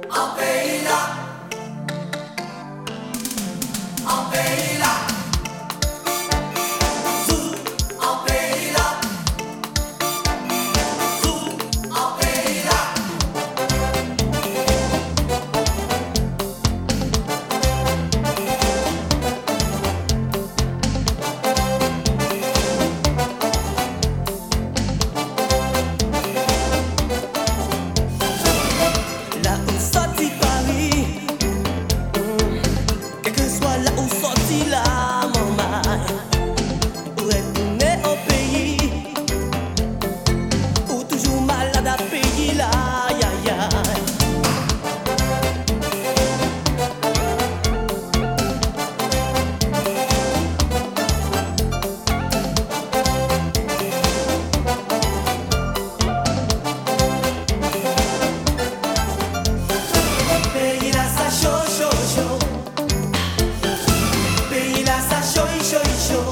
En pays là, en pays là, Zou, en pays là, Zou, en pays là. Là où sorti Paris, quel que soit là où sorti là, mon mal, ou retourner au pays, ou toujours malade à payer là, ya ya. Pays là ça chaud, chaud, chaud. Pays là ça chaud, chaud, chaud.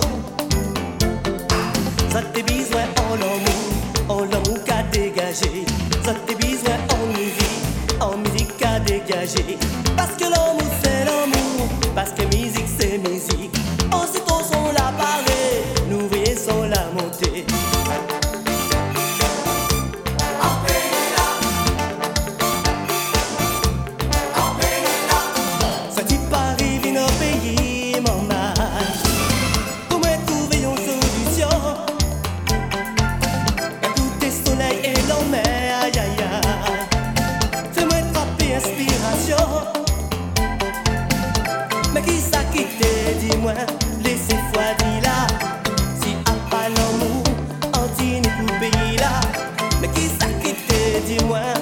Ça t'es besoin en l'amour qu'a dégagé. Ça t'es besoin en musique qu'a dégagé. Parce que l'amour c'est l'amour, parce que musique c'est musique. Aussitôt son la parler, nous voyons son la montée. En pays là, en pays là. Sorti Paris, vient au pays, mon mal. Pour me trouver une solution. Écoutez soleil et l'eau mer, aïe aïe aïe. Fais-moi frapper inspiration. Mais qui ça qui t'est, dis-moi, laissez foi dire là. Si à pas l'amour, on dit pour pays là. Mais qui ça qui t'est, dis-moi.